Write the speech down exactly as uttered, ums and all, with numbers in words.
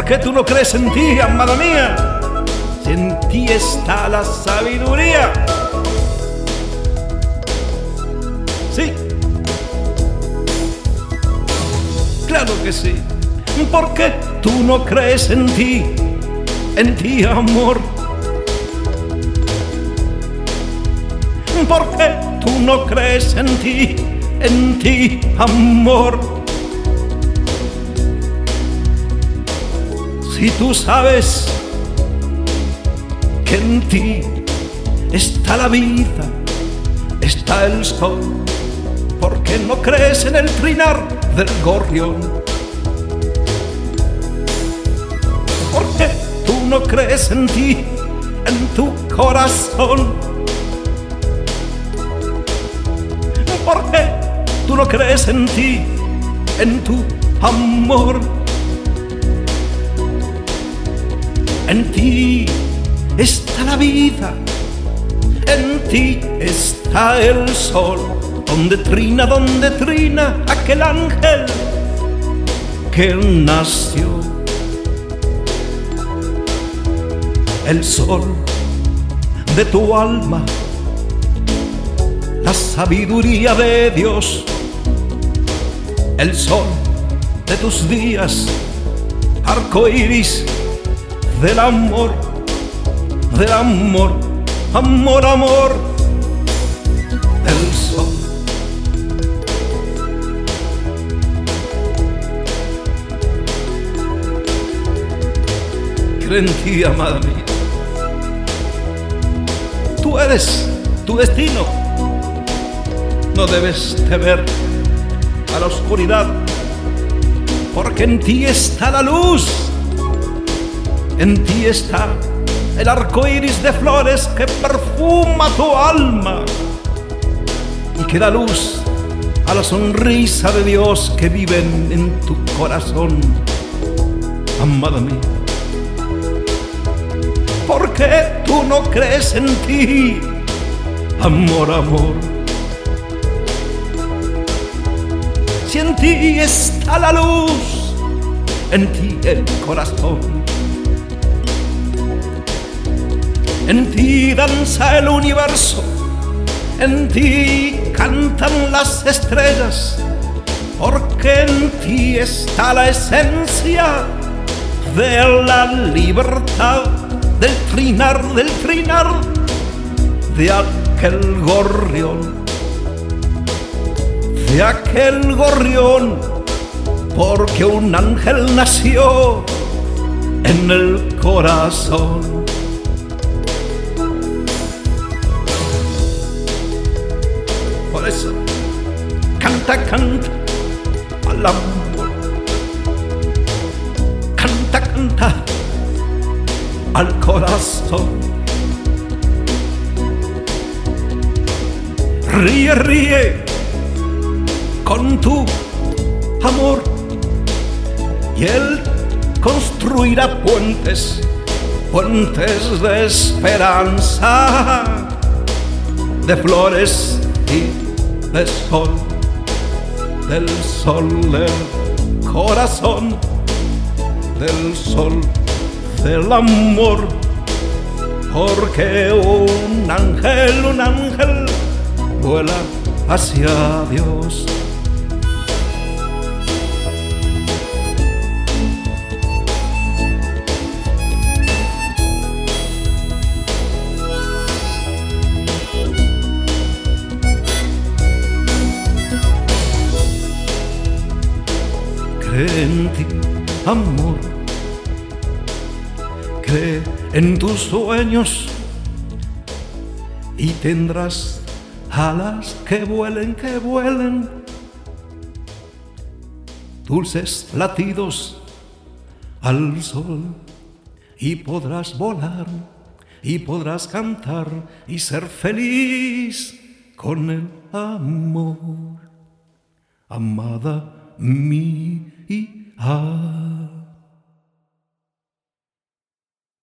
¿Por qué tú no crees en ti, amada mía? Si en ti está la sabiduría. Sí, claro que sí. ¿Por qué tú no crees en ti? En ti, amor. ¿Por qué tú no crees en ti? En ti, amor. Si tú sabes que en ti está la vida, está el sol, ¿por qué no crees en el trinar del gorrión? ¿Por qué tú no crees en ti, en tu corazón? ¿Por qué tú no crees en ti, en tu amor? En ti está la vida, en ti está el sol, donde trina, donde trina aquel ángel que nació. El sol de tu alma, la sabiduría de Dios. El sol de tus días, arco iris del amor, del amor, amor, amor, del sol. Cree en ti, amada mía. Tú eres tu destino. No debes temer a la oscuridad, porque en ti está la luz. En ti está el arco iris de flores que perfuma tu alma y que da luz a la sonrisa de Dios que vive en, en tu corazón, amada mía. ¿Por qué tú no crees en ti, amor, amor? Si en ti está la luz, en ti el corazón. En ti danza el universo, en ti cantan las estrellas, porque en ti está la esencia de la libertad, del trinar, del trinar de aquel gorrión, de aquel gorrión, porque un ángel nació en el corazón. Por eso, canta, canta al amor, canta, canta al corazón. Ríe, ríe con tu amor, y él construirá puentes, puentes de esperanza, de flores y del sol, del sol del corazón, del sol del amor, porque un ángel, un ángel vuela hacia Dios. Cree en ti, amor, cree en tus sueños y tendrás alas que vuelen, que vuelen, dulces latidos al sol, y podrás volar y podrás cantar y ser feliz con el amor, amada mía.